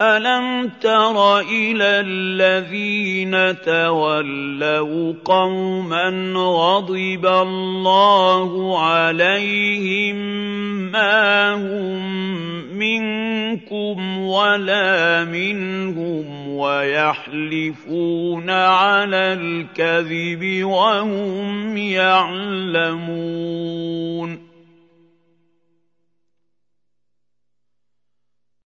أَلَمْ تَرَ إِلَى الَّذِينَ تَوَلَّوْا قَوْمًا غَضِبَ اللَّهُ عَلَيْهِم مَّا هُم مِّنكُمْ وَلَا مِنْهُمْ وَيَحْلِفُونَ عَلَى الْكَذِبِ وَهُمْ يَعْلَمُونَ